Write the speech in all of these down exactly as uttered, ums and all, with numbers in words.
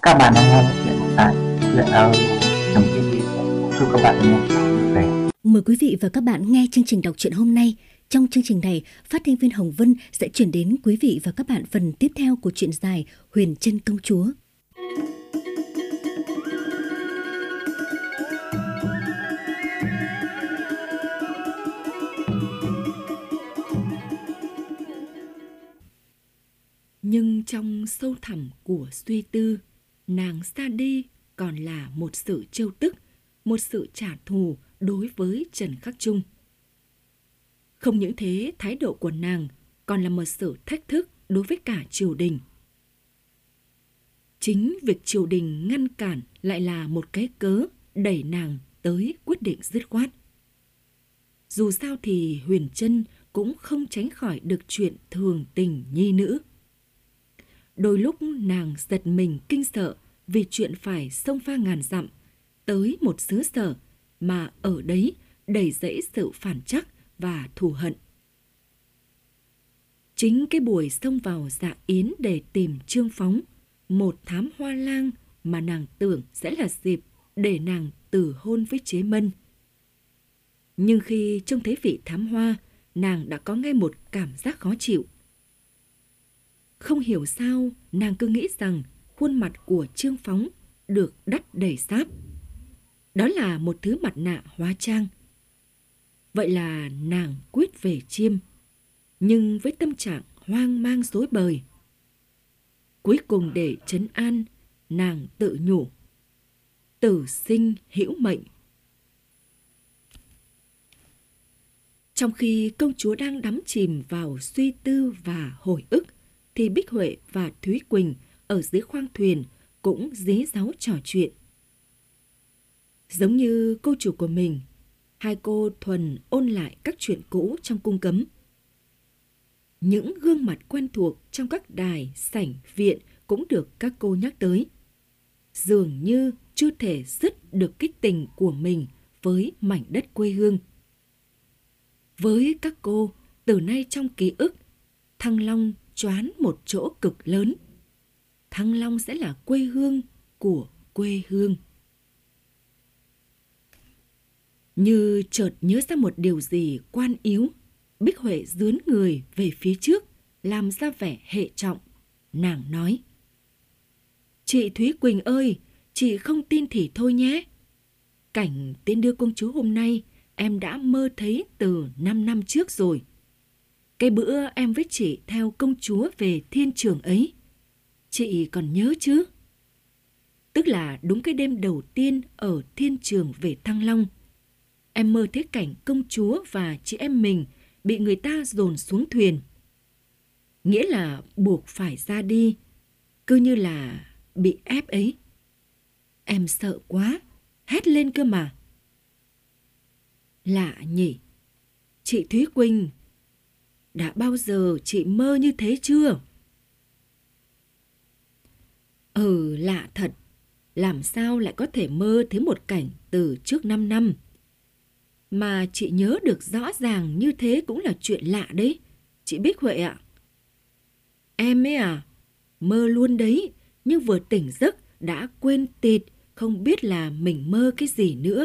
Các bạn đang nghe chuyện tại truyện audio.tv. Chúc các bạn nghe vui vẻ. Mời quý vị và các bạn nghe chương trình đọc truyện hôm nay. Trong chương trình này, phát thanh viên Hồng Vân sẽ chuyển đến quý vị và các bạn phần tiếp theo của truyện dài Huyền Trân Công Chúa. Nhưng trong sâu thẳm của suy tư, nàng ra đi còn là một sự trêu tức, một sự trả thù đối với Trần Khắc Trung. Không những thế, thái độ của nàng còn là một sự thách thức đối với cả triều đình. Chính việc triều đình ngăn cản lại là một cái cớ đẩy nàng tới quyết định dứt khoát. Dù sao thì Huyền Trân cũng không tránh khỏi được chuyện thường tình nhi nữ. Đôi lúc nàng giật mình kinh sợ vì chuyện phải xông pha ngàn dặm tới một xứ sở mà ở đấy đầy rẫy sự phản trắc và thù hận. Chính cái buổi xông vào dạ yến để tìm Trương Phóng, một thám hoa lang mà nàng tưởng sẽ là dịp để nàng từ hôn với Chế Mân. Nhưng khi trông thấy vị thám hoa, nàng đã có ngay một cảm giác khó chịu. Không hiểu sao, nàng cứ nghĩ rằng khuôn mặt của Trương Phóng được đắp đầy sáp. Đó là một thứ mặt nạ hóa trang. Vậy là nàng quyết về Chiêm, nhưng với tâm trạng hoang mang rối bời. Cuối cùng để trấn an, nàng tự nhủ: tử sinh hữu mệnh. Trong khi công chúa đang đắm chìm vào suy tư và hồi ức, thì Bích Huệ và Thúy Quỳnh ở dưới khoang thuyền cũng dí dáu trò chuyện. Giống như cô chủ của mình, hai cô thuần ôn lại các chuyện cũ trong cung cấm. Những gương mặt quen thuộc trong các đài, sảnh, viện cũng được các cô nhắc tới. Dường như chưa thể dứt được cái tình của mình với mảnh đất quê hương. Với các cô, từ nay trong ký ức, Thăng Long choán một chỗ cực lớn. Thăng Long sẽ là quê hương của quê hương. Như chợt nhớ ra một điều gì quan yếu, Bích Huệ dướn người về phía trước, làm ra vẻ hệ trọng. Nàng nói: Chị Thúy Quỳnh ơi, chị không tin thì thôi nhé. Cảnh tiến đưa công chúa hôm nay em đã mơ thấy từ năm năm trước rồi. Cái bữa em với chị theo công chúa về thiên trường ấy, chị còn nhớ chứ? Tức là đúng cái đêm đầu tiên ở thiên trường về Thăng Long. Em mơ thấy cảnh công chúa và chị em mình bị người ta dồn xuống thuyền. Nghĩa là buộc phải ra đi, cứ như là bị ép ấy. Em sợ quá, hét lên cơ mà. Lạ nhỉ, chị Thúy Quỳnh, đã bao giờ chị mơ như thế chưa? Ừ, lạ thật, làm sao lại có thể mơ thấy một cảnh từ trước năm năm. Mà chị nhớ được rõ ràng như thế cũng là chuyện lạ đấy, chị Bích Huệ ạ. Em ấy à, mơ luôn đấy, nhưng vừa tỉnh giấc đã quên tịt, không biết là mình mơ cái gì nữa.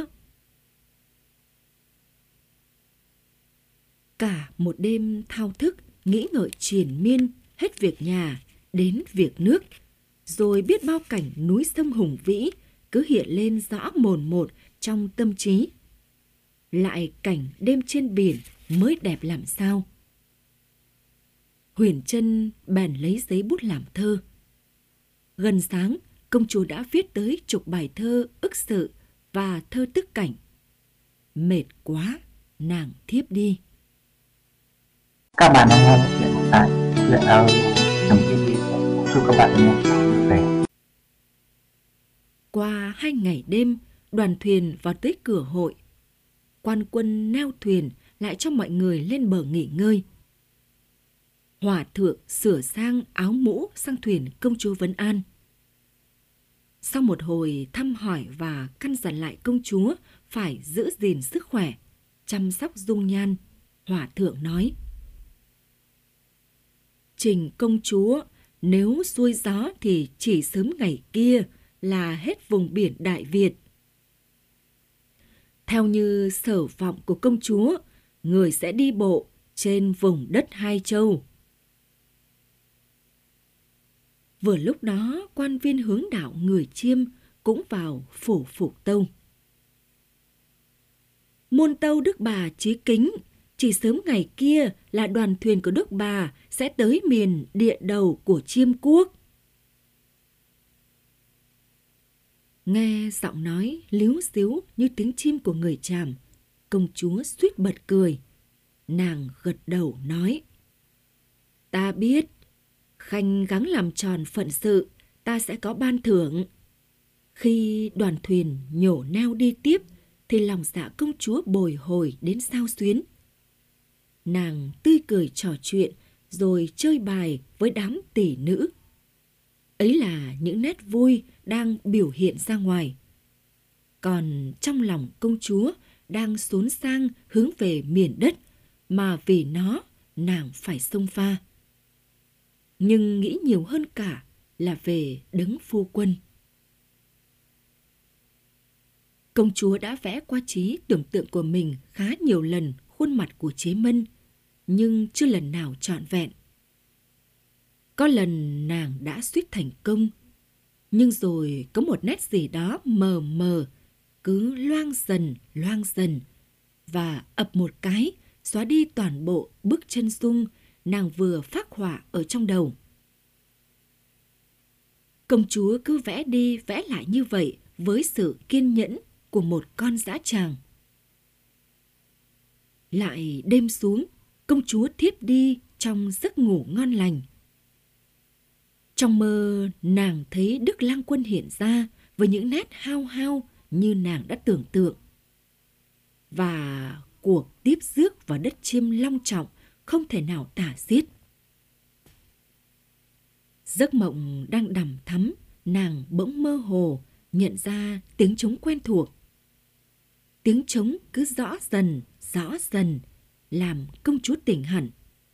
Cả một đêm thao thức, nghĩ ngợi triền miên, hết việc nhà đến việc nước, rồi biết bao cảnh núi sông hùng vĩ cứ hiện lên rõ mồn một trong tâm trí. Lại cảnh đêm trên biển mới đẹp làm sao. Huyền Trân bèn lấy giấy bút làm thơ. Gần sáng, công chúa đã viết tới chục bài thơ ức sự và thơ tức cảnh. Mệt quá, nàng thiếp đi. Các bạn đang nghe chuyện tại truyện audio.tv. Chúc các bạn nghe vui vẻ. Qua hai ngày đêm, đoàn thuyền vào tới cửa hội. Quan quân neo thuyền lại cho mọi người lên bờ nghỉ ngơi. Hòa thượng sửa sang áo mũ sang thuyền công chúa vấn an. Sau một hồi thăm hỏi và căn dặn lại công chúa phải giữ gìn sức khỏe, chăm sóc dung nhan, Hòa thượng nói: Trình công chúa Nếu xuôi gió thì chỉ sớm ngày kia là hết vùng biển Đại Việt. Theo như sở vọng của công chúa, người sẽ đi bộ trên vùng đất Hai Châu. Vừa lúc đó, quan viên hướng đạo người Chiêm cũng vào phủ Phục Tâu. Môn tâu Đức Bà chí kính, chỉ sớm ngày kia là đoàn thuyền của Đức Bà sẽ tới miền địa đầu của Chiêm quốc. Nghe giọng nói líu xíu như tiếng chim của người Tràm, công chúa suýt bật cười. Nàng gật đầu nói: Ta biết, Khanh gắng làm tròn phận sự, ta sẽ có ban thưởng. Khi đoàn thuyền nhổ neo đi tiếp, thì lòng dạ công chúa bồi hồi đến xao xuyến. Nàng tươi cười trò chuyện, rồi chơi bài với đám tỷ nữ. Ấy là những nét vui đang biểu hiện ra ngoài. Còn trong lòng công chúa đang xốn sang hướng về miền đất mà vì nó nàng phải xông pha. Nhưng nghĩ nhiều hơn cả là về đấng phu quân. Công chúa đã vẽ qua trí tưởng tượng của mình khá nhiều lần khuôn mặt của Chế Mân, nhưng chưa lần nào trọn vẹn. Có lần nàng đã suýt thành công, nhưng rồi có một nét gì đó mờ mờ, cứ loang dần, loang dần, và ập một cái, xóa đi toàn bộ bức chân dung nàng vừa phác họa ở trong đầu. Công chúa cứ vẽ đi vẽ lại như vậy với sự kiên nhẫn của một con dã tràng. Lại đêm xuống, công chúa thiếp đi trong giấc ngủ ngon lành. Trong mơ, nàng thấy Đức Lang Quân hiện ra với những nét hao hao như nàng đã tưởng tượng. Và cuộc tiếp rước vào đất Chiêm long trọng, không thể nào tả xiết. Giấc mộng đang đằm thắm, nàng bỗng mơ hồ nhận ra tiếng trống quen thuộc. Tiếng trống cứ rõ dần, rõ dần, làm công chúa tỉnh hẳn.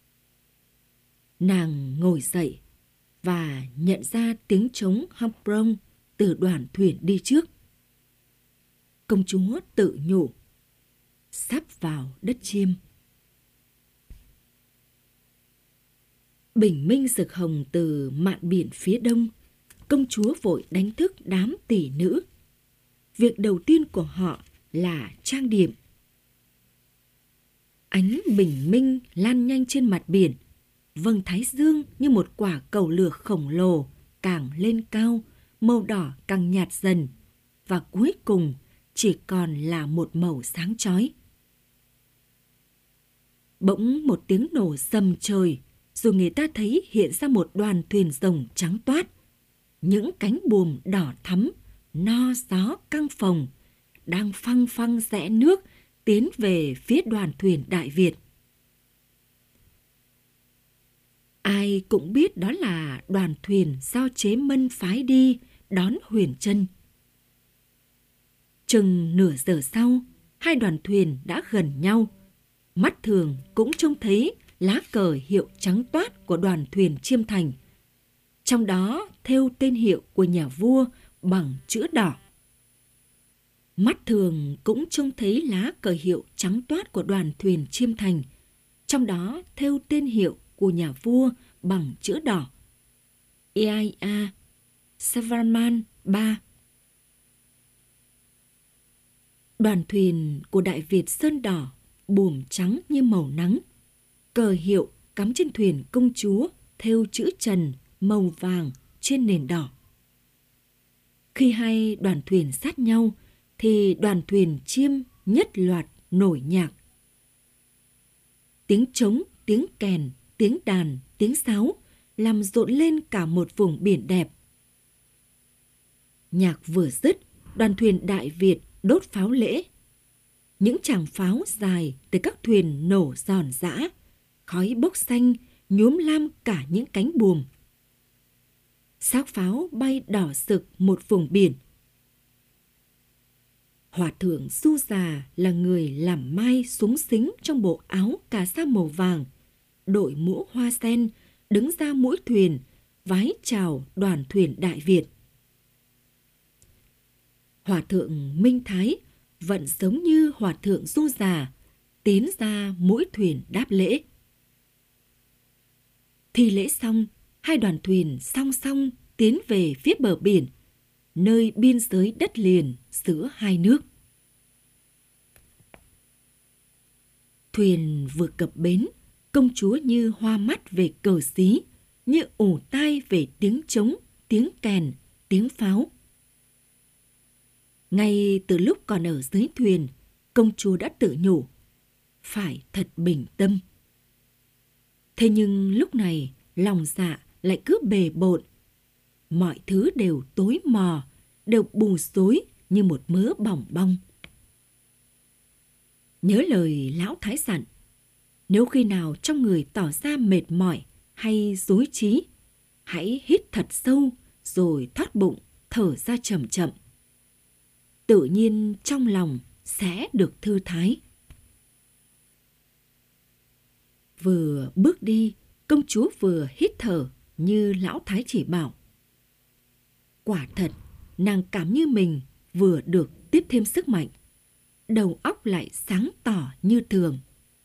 Nàng ngồi dậy và nhận ra tiếng trống Hamprong từ đoàn thuyền đi trước. Công chúa tự nhủ, sắp vào đất Chiêm. Bình minh rực hồng từ mạn biển phía đông, công chúa vội đánh thức đám tỷ nữ. Việc đầu tiên của họ là trang điểm. Ánh bình minh lan nhanh trên mặt biển, vầng thái dương như một quả cầu lửa khổng lồ càng lên cao, màu đỏ càng nhạt dần, và cuối cùng chỉ còn là một màu sáng chói. Bỗng một tiếng nổ sầm trời, rồi người ta thấy hiện ra một đoàn thuyền rồng trắng toát. Những cánh buồm đỏ thắm, no gió căng phồng, đang phăng phăng rẽ nước tiến về phía đoàn thuyền Đại Việt. Ai cũng biết đó là đoàn thuyền do Chế Mân phái đi đón Huyền Trân. Chừng nửa giờ sau, hai đoàn thuyền đã gần nhau. Mắt thường cũng trông thấy lá cờ hiệu trắng toát của đoàn thuyền Chiêm Thành. Trong đó thêu tên hiệu của nhà vua bằng chữ đỏ. Mắt thường cũng trông thấy lá cờ hiệu trắng toát của đoàn thuyền Chiêm Thành. Trong đó thêu tên hiệu của nhà vua bằng chữ đỏ. Iaia Savarman ba. Đoàn thuyền của Đại Việt sơn đỏ, buồm trắng như màu nắng. Cờ hiệu cắm trên thuyền công chúa thêu chữ Trần màu vàng trên nền đỏ. Khi hai đoàn thuyền sát nhau thì đoàn thuyền Chiêm nhất loạt nổi nhạc. Tiếng trống, tiếng kèn, tiếng đàn, tiếng sáo làm rộn lên cả một vùng biển đẹp. Nhạc vừa dứt, đoàn thuyền Đại Việt đốt pháo lễ. Những tràng pháo dài từ các thuyền nổ giòn giã, khói bốc xanh nhuốm lam cả những cánh buồm. Xác pháo bay đỏ sực một vùng biển. Hòa thượng Du Già là người làm mai súng xính trong bộ áo cà sa màu vàng, đội mũ hoa sen, đứng ra mũi thuyền vái chào đoàn thuyền Đại Việt. Hòa thượng Minh Thái vẫn giống như hòa thượng Du Già, tiến ra mũi thuyền đáp lễ. Thi lễ xong, hai đoàn thuyền song song tiến về phía bờ biển, nơi biên giới đất liền giữa hai nước. Thuyền vừa cập bến, công chúa như hoa mắt về cờ xí, như ù tai về tiếng trống, tiếng kèn, tiếng pháo. Ngay từ lúc còn ở dưới thuyền, công chúa đã tự nhủ, phải thật bình tâm. Thế nhưng lúc này, lòng dạ lại cứ bề bộn. Mọi thứ đều tối mò, đều bù xối như một mớ bòng bong. Nhớ lời lão Thái dặn, nếu khi nào trong người tỏ ra mệt mỏi hay rối trí, hãy hít thật sâu rồi thoát bụng, thở ra chậm chậm. Tự nhiên trong lòng sẽ được thư thái. Vừa bước đi, công chúa vừa hít thở như lão Thái chỉ bảo. Quả thật, nàng cảm như mình vừa được tiếp thêm sức mạnh, đầu óc lại sáng tỏ như thường.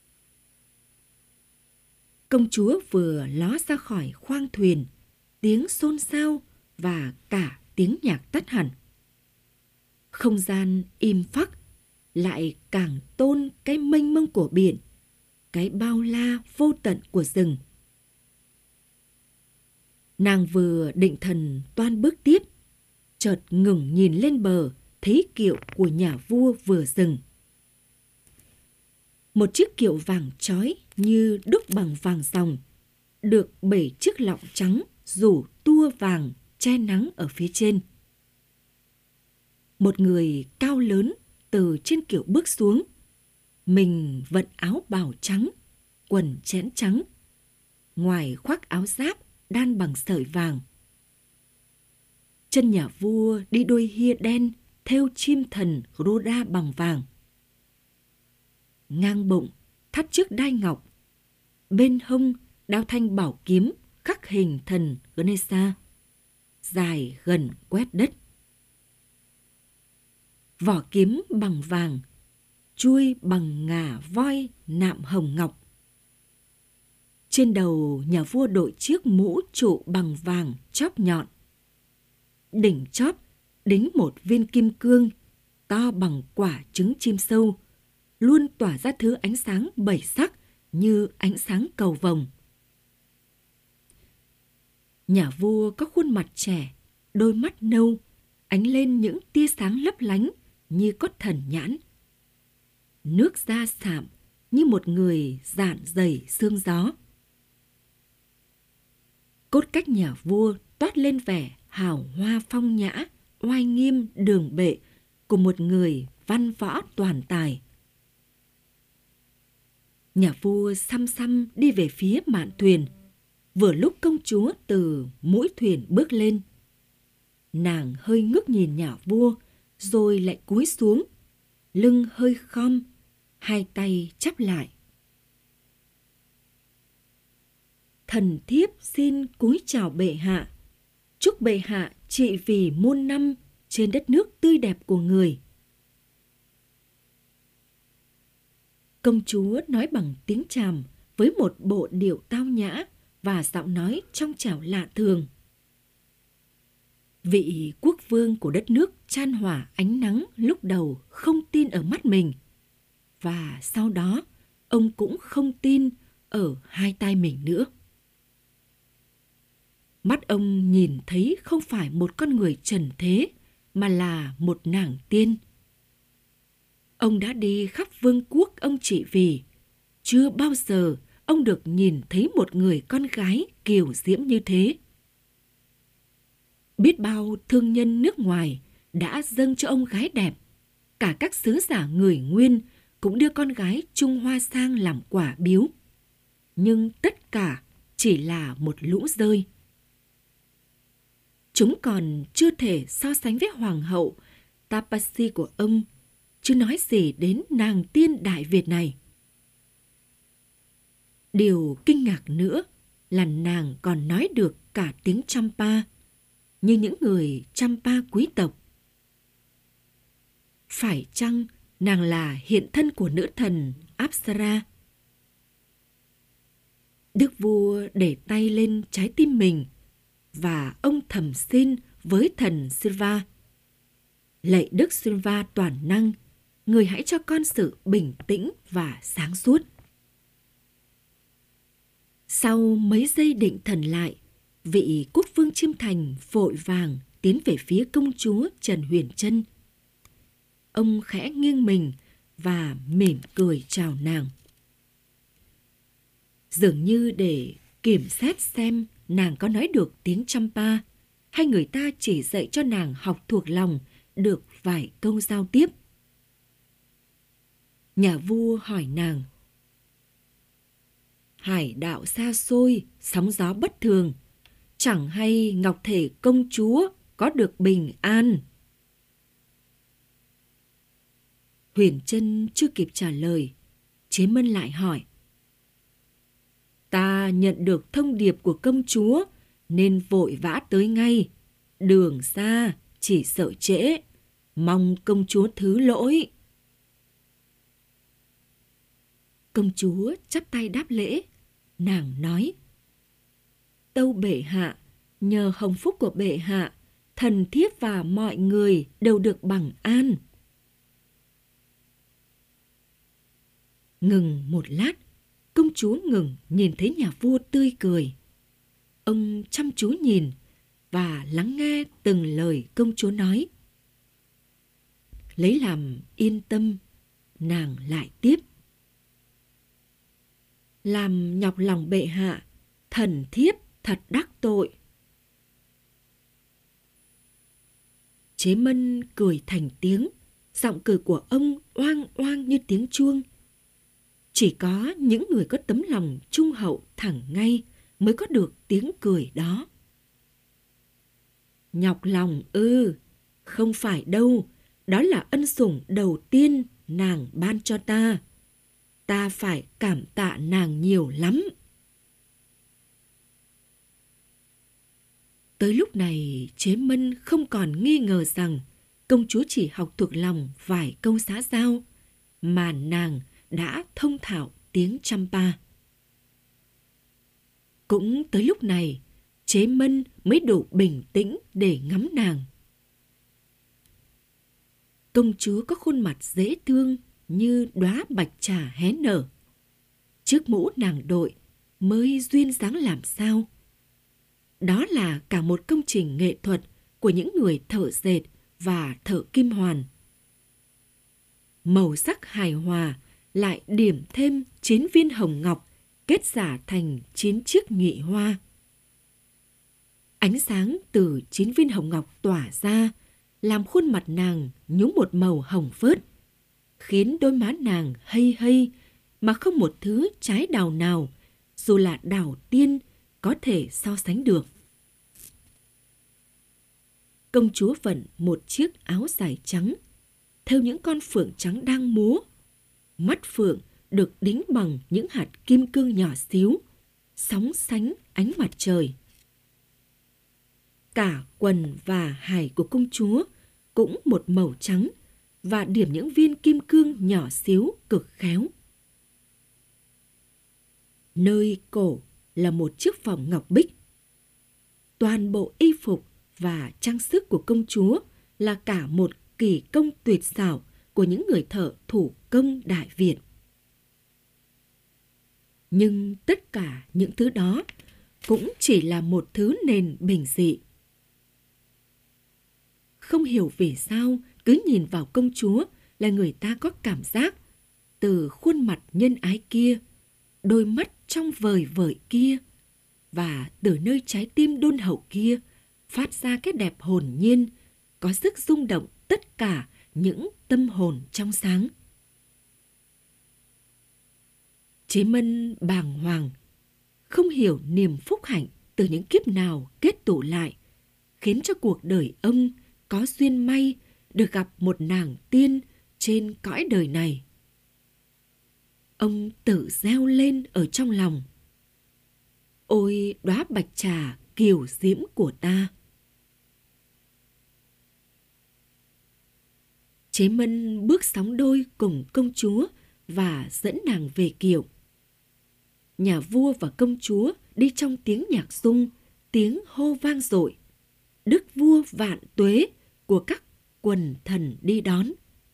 Công chúa vừa ló ra khỏi khoang thuyền, tiếng xôn xao và cả tiếng nhạc tắt hẳn. Không gian im phắc, lại càng tôn cái mênh mông của biển, cái bao la vô tận của rừng. Nàng vừa định thần toan bước tiếp, chợt ngừng nhìn lên bờ, thấy kiệu của nhà vua vừa dừng. Một chiếc kiệu vàng chói như đúc bằng vàng ròng, được bảy chiếc lọng trắng rủ tua vàng che nắng ở phía trên. Một người cao lớn từ trên kiệu bước xuống, mình vận áo bào trắng, quần chẽn trắng, ngoài khoác áo giáp đan bằng sợi vàng. Chân nhà vua đi đôi hia đen thêu chim thần rô đa bằng vàng. Ngang bụng thắt chiếc đai ngọc, bên hông đao thanh bảo kiếm khắc hình thần Ganesha, dài gần quét đất. Vỏ kiếm bằng vàng, chuôi bằng ngà voi nạm hồng ngọc. Trên đầu nhà vua đội chiếc mũ trụ bằng vàng chóp nhọn. Đỉnh chóp đính một viên kim cương to bằng quả trứng chim sâu, luôn tỏa ra thứ ánh sáng bảy sắc như ánh sáng cầu vồng. Nhà vua có khuôn mặt trẻ, đôi mắt nâu, ánh lên những tia sáng lấp lánh như có thần nhãn. Nước da sạm như một người dạn dày sương gió. Cốt cách nhà vua toát lên vẻ hào hoa phong nhã, oai nghiêm đường bệ của một người văn võ toàn tài. Nhà vua xăm xăm đi về phía mạn thuyền, vừa lúc công chúa từ mũi thuyền bước lên. Nàng hơi ngước nhìn nhà vua, rồi lại cúi xuống, lưng hơi khom, hai tay chắp lại. Thần thiếp xin cúi chào bệ hạ, chúc bệ hạ trị vì muôn năm trên đất nước tươi đẹp của người. Công chúa nói bằng tiếng Tràm với một bộ điệu tao nhã và giọng nói trong trẻo lạ thường. Vị quốc vương của đất nước chan hòa ánh nắng lúc đầu không tin ở mắt mình, và sau đó ông cũng không tin ở hai tai mình nữa. Mắt ông nhìn thấy không phải một con người trần thế, mà là một nàng tiên. Ông đã đi khắp vương quốc ông trị vì, chưa bao giờ ông được nhìn thấy một người con gái kiều diễm như thế. Biết bao thương nhân nước ngoài đã dâng cho ông gái đẹp, cả các sứ giả người Nguyên cũng đưa con gái Trung Hoa sang làm quả biếu. Nhưng tất cả chỉ là một lũ rơi. Chúng còn chưa thể so sánh với hoàng hậu Tapasi của ông, chứ nói gì đến nàng tiên Đại Việt này. Điều kinh ngạc nữa là nàng còn nói được cả tiếng Champa, như những người Champa quý tộc. Phải chăng nàng là hiện thân của nữ thần Apsara? Đức vua để tay lên trái tim mình và ông thầm xin với thần Silva: lạy Đức Silva toàn năng, người hãy cho con sự bình tĩnh và sáng suốt. Sau mấy giây định thần lại, vị quốc vương Chiêm Thành vội vàng tiến về phía công chúa Trần Huyền Trân. Ông khẽ nghiêng mình và mỉm cười chào nàng. Dường như để kiểm xét xem nàng có nói được tiếng Champa hay người ta chỉ dạy cho nàng học thuộc lòng được vài câu giao tiếp. Nhà vua hỏi nàng: hải đạo xa xôi, sóng gió bất thường, chẳng hay ngọc thể công chúa có được bình an? Huyền Trân chưa kịp trả lời, Chế Mân lại hỏi: ta nhận được thông điệp của công chúa nên vội vã tới ngay. Đường xa, chỉ sợ trễ, mong công chúa thứ lỗi. Công chúa chắp tay đáp lễ. Nàng nói: tâu bệ hạ, nhờ hồng phúc của bệ hạ, thần thiếp và mọi người đều được bằng an. Ngừng một lát, công chúa ngừng nhìn thấy nhà vua tươi cười. Ông chăm chú nhìn và lắng nghe từng lời công chúa nói. Lấy làm yên tâm, nàng lại tiếp: làm nhọc lòng bệ hạ, thần thiếp thật đắc tội. Chế Mân cười thành tiếng, giọng cười của ông oang oang như tiếng chuông. Chỉ có những người có tấm lòng trung hậu thẳng ngay mới có được tiếng cười đó. Nhọc lòng ư? Không phải đâu, đó là ân sủng đầu tiên nàng ban cho ta. Ta phải cảm tạ nàng nhiều lắm. Tới lúc này, Chế Mân không còn nghi ngờ rằng công chúa chỉ học thuộc lòng vài câu xã giao, mà nàng đã thông thạo tiếng Champa. Cũng tới lúc này, Chế Mân mới đủ bình tĩnh để ngắm nàng. Công chúa có khuôn mặt dễ thương như đóa bạch trà hé nở. Chiếc mũ nàng đội mới duyên dáng làm sao. Đó là cả một công trình nghệ thuật của những người thợ dệt và thợ kim hoàn. Màu sắc hài hòa lại điểm thêm chín viên hồng ngọc kết giả thành chín chiếc nhụy hoa. Ánh sáng từ chín viên hồng ngọc tỏa ra, làm khuôn mặt nàng nhúng một màu hồng phớt, khiến đôi má nàng hây hây mà không một thứ trái đào nào, dù là đào tiên, có thể so sánh được. Công chúa vận một chiếc áo dài trắng, thêu những con phượng trắng đang múa. Mắt phượng được đính bằng những hạt kim cương nhỏ xíu, sóng sánh ánh mặt trời. Cả quần và hải của công chúa cũng một màu trắng và điểm những viên kim cương nhỏ xíu cực khéo. Nơi cổ là một chiếc vòng ngọc bích. Toàn bộ y phục và trang sức của công chúa là cả một kỳ công tuyệt xảo của những người thợ thủ công Đại Việt. Nhưng tất cả những thứ đó cũng chỉ là một thứ nền bình dị. Không hiểu vì sao cứ nhìn vào công chúa là người ta có cảm giác từ khuôn mặt nhân ái kia, đôi mắt trong vời vợi kia và từ nơi trái tim đôn hậu kia phát ra cái đẹp hồn nhiên, có sức rung động tất cả những tâm hồn trong sáng. Chế Mân bàng hoàng, không hiểu niềm phúc hạnh từ những kiếp nào kết tụ lại, khiến cho cuộc đời ông có duyên may được gặp một nàng tiên trên cõi đời này. Ông tự reo lên ở trong lòng: ôi đóa bạch trà kiều diễm của ta. Chế Mân bước sóng đôi cùng công chúa và dẫn nàng về kiệu. Nhà vua và công chúa đi trong tiếng nhạc sung, tiếng hô vang dội. Đức vua vạn tuế của các quần thần đi đón.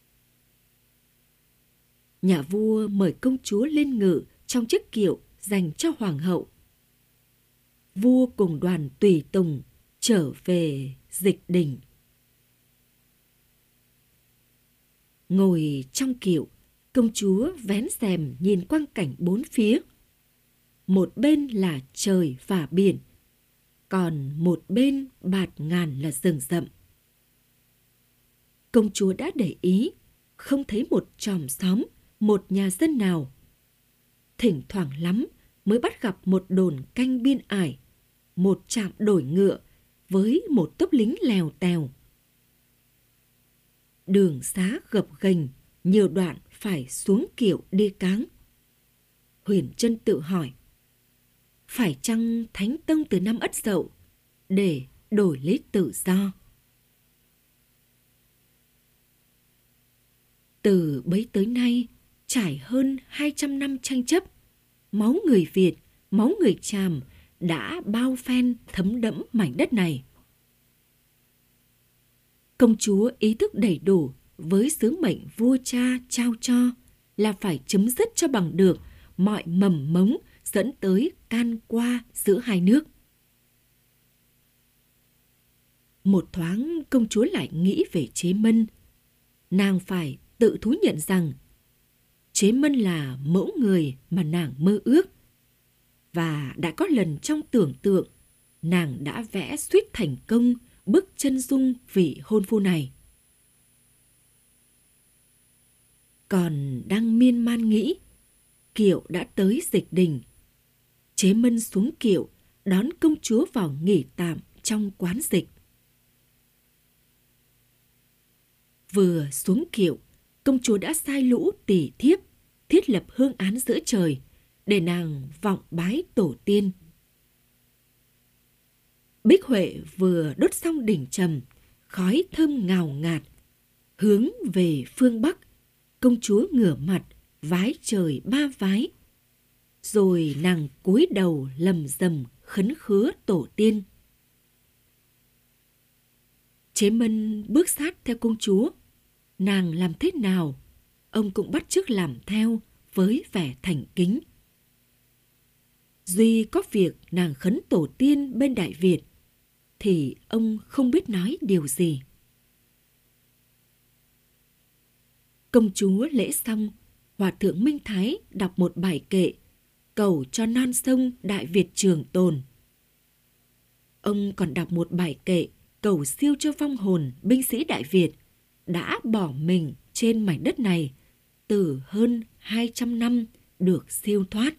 Nhà vua mời công chúa lên ngự trong chiếc kiệu dành cho hoàng hậu. Vua cùng đoàn tùy tùng trở về Dịch Đình. Ngồi trong kiệu, công chúa vén rèm nhìn quang cảnh bốn phía. Một bên là trời và biển, còn một bên bạt ngàn là rừng rậm. Công chúa đã để ý, không thấy một chòm xóm, một nhà dân nào. Thỉnh thoảng lắm mới bắt gặp một đồn canh biên ải, một trạm đổi ngựa với một tốp lính lèo tèo. Đường xá gập ghềnh, nhiều đoạn phải xuống kiệu đi cáng. Huyền Trân tự hỏi, phải chăng Thánh Tông từ năm Ất Dậu để đổi lấy tự do? Từ bấy tới nay, trải hơn hai trăm năm tranh chấp, máu người Việt, máu người Chàm đã bao phen thấm đẫm mảnh đất này. Công chúa ý thức đầy đủ với sứ mệnh vua cha trao cho là phải chấm dứt cho bằng được mọi mầm mống dẫn tới can qua giữa hai nước. Một thoáng công chúa lại nghĩ về Chế Mân. Nàng phải tự thú nhận rằng Chế Mân là mẫu người mà nàng mơ ước. Và đã có lần trong tưởng tượng, nàng đã vẽ suýt thành công bức chân dung vị hôn phu này. Còn đang miên man nghĩ, kiệu đã tới Dịch Đình. Chế Mân xuống kiệu, đón công chúa vào nghỉ tạm trong quán dịch. Vừa xuống kiệu, công chúa đã sai lũ tỳ thiếp thiết lập hương án giữa trời để nàng vọng bái tổ tiên. Bích Huệ vừa đốt xong đỉnh trầm, khói thơm ngào ngạt. Hướng về phương Bắc, công chúa ngửa mặt, vái trời ba vái. Rồi nàng cúi đầu lầm rầm khấn khứa tổ tiên. Chế Mân bước sát theo công chúa. Nàng làm thế nào, ông cũng bắt chước làm theo với vẻ thành kính. Duy có việc nàng khấn tổ tiên bên Đại Việt, thì ông không biết nói điều gì. Công chúa lễ xong, Hòa thượng Minh Thái đọc một bài kệ cầu cho non sông Đại Việt trường tồn. Ông còn đọc một bài kệ cầu siêu cho vong hồn binh sĩ Đại Việt đã bỏ mình trên mảnh đất này từ hơn hai trăm năm được siêu thoát.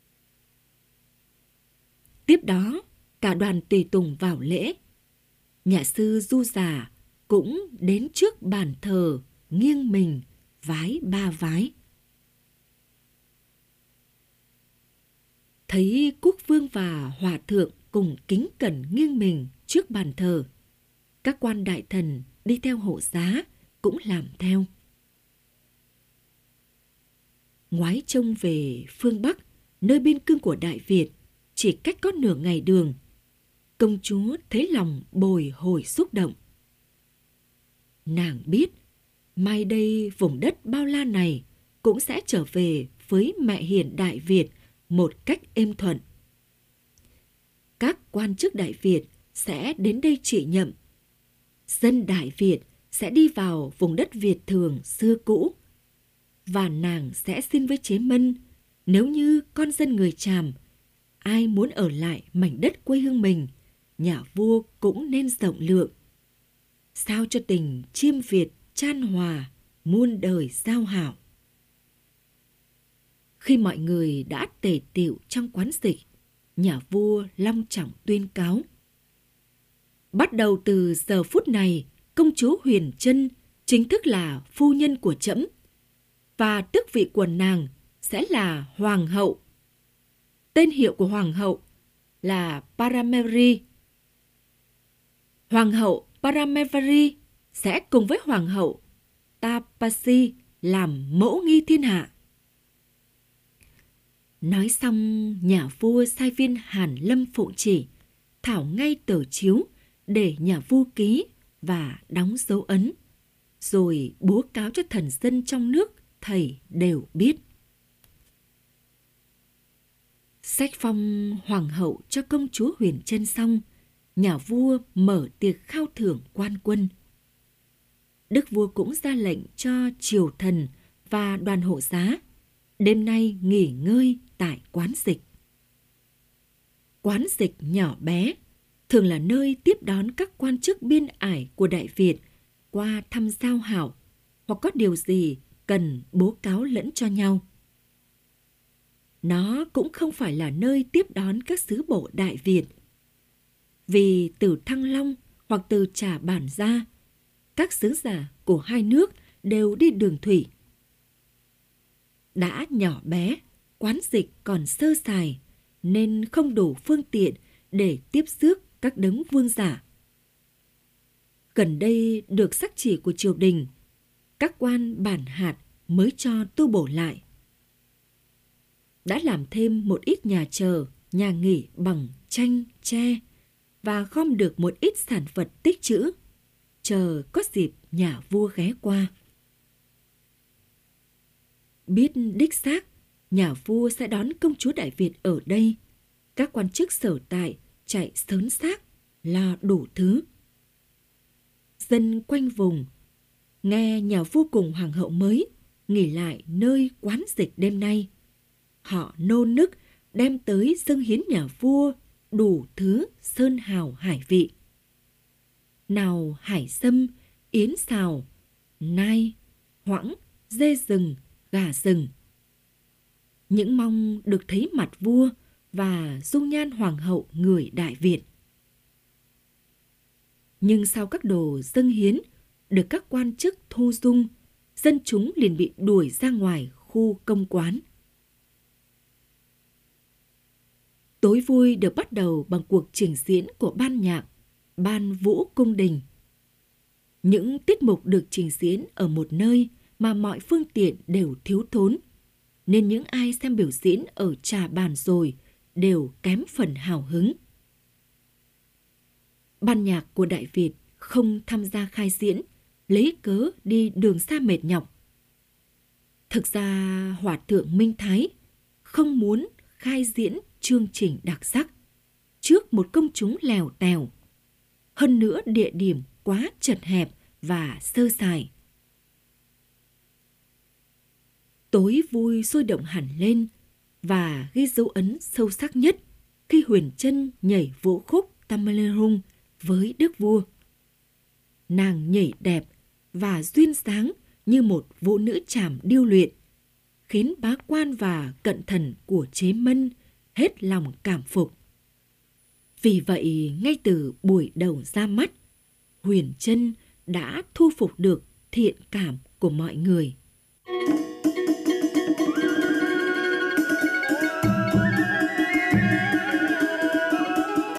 Tiếp đó, cả đoàn tùy tùng vào lễ. Nhà sư Du Già cũng đến trước bàn thờ, nghiêng mình, vái ba vái. Thấy quốc vương và hòa thượng cùng kính cẩn nghiêng mình trước bàn thờ, các quan đại thần đi theo hộ giá cũng làm theo. Ngoái trông về phương Bắc, nơi biên cương của Đại Việt, chỉ cách có nửa ngày đường, công chúa thấy lòng bồi hồi xúc động. Nàng biết, mai đây vùng đất bao la này cũng sẽ trở về với mẹ hiền Đại Việt một cách êm thuận. Các quan chức Đại Việt sẽ đến đây trị nhậm. Dân Đại Việt sẽ đi vào vùng đất Việt thường xưa cũ. Và nàng sẽ xin với Chế Mân, nếu như con dân người Chàm, ai muốn ở lại mảnh đất quê hương mình, nhà vua cũng nên rộng lượng. Sao cho tình chiêm Việt chan hòa, muôn đời giao hảo. Khi mọi người đã tề tựu trong quán dịch, nhà vua long trọng tuyên cáo: bắt đầu từ giờ phút này, công chúa Huyền Trân chính thức là phu nhân của trẫm, và tước vị của nàng sẽ là hoàng hậu. Tên hiệu của hoàng hậu là Parameri, Hoàng hậu Paramevari sẽ cùng với Hoàng hậu Tapasi làm mẫu nghi thiên hạ. Nói xong, nhà vua sai viên Hàn Lâm phụ chỉ, thảo ngay tờ chiếu để nhà vua ký và đóng dấu ấn, rồi bố cáo cho thần dân trong nước thầy đều biết. Sách phong hoàng hậu cho công chúa Huyền Trân xong, nhà vua mở tiệc khao thưởng quan quân. Đức vua cũng ra lệnh cho triều thần và đoàn hộ giá đêm nay nghỉ ngơi tại quán dịch. Quán dịch nhỏ bé, thường là nơi tiếp đón các quan chức biên ải của Đại Việt qua thăm giao hảo hoặc có điều gì cần bố cáo lẫn cho nhau. Nó cũng không phải là nơi tiếp đón các sứ bộ Đại Việt, vì từ Thăng Long hoặc từ Trà Bản ra, các sứ giả của hai nước đều đi đường thủy. Đã nhỏ bé, quán dịch còn sơ sài, nên không đủ phương tiện để tiếp rước các đấng vương giả. Gần đây được sắc chỉ của triều đình, các quan bản hạt mới cho tu bổ lại. Đã làm thêm một ít nhà chờ, nhà nghỉ bằng tranh, tre và gom được một ít sản vật tích trữ, chờ có dịp nhà vua ghé qua. Biết đích xác, nhà vua sẽ đón công chúa Đại Việt ở đây, các quan chức sở tại chạy sớn xác, lo đủ thứ. Dân quanh vùng, nghe nhà vua cùng hoàng hậu mới nghỉ lại nơi quán dịch đêm nay, họ nô nức đem tới dâng hiến nhà vua đủ thứ sơn hào hải vị. Nào hải sâm, yến xào, nai, hoãng, dê rừng, gà rừng. Những mong được thấy mặt vua và dung nhan hoàng hậu người Đại Việt. Nhưng sau các đồ dâng hiến được các quan chức thu dung, dân chúng liền bị đuổi ra ngoài khu công quán. Tối vui được bắt đầu bằng cuộc trình diễn của ban nhạc, ban vũ cung đình. Những tiết mục được trình diễn ở một nơi mà mọi phương tiện đều thiếu thốn, nên những ai xem biểu diễn ở Trà Bản rồi đều kém phần hào hứng. Ban nhạc của Đại Việt không tham gia khai diễn, lấy cớ đi đường xa mệt nhọc. Thực ra Hòa thượng Minh Thái không muốn khai diễn chương trình đặc sắc trước một công chúng lèo tèo. Hơn nữa địa điểm quá chật hẹp và sơ sài. Tối vui sôi động hẳn lên và ghi dấu ấn sâu sắc nhất khi Huyền Trân nhảy vũ khúc Tamalerung với đức vua. Nàng nhảy đẹp và duyên dáng như một vũ nữ trảm điêu luyện, khiến bá quan và cận thần của Chế Mân hết lòng cảm phục. Vì vậy, ngay từ buổi đầu ra mắt, Huyền Trân đã thu phục được thiện cảm của mọi người.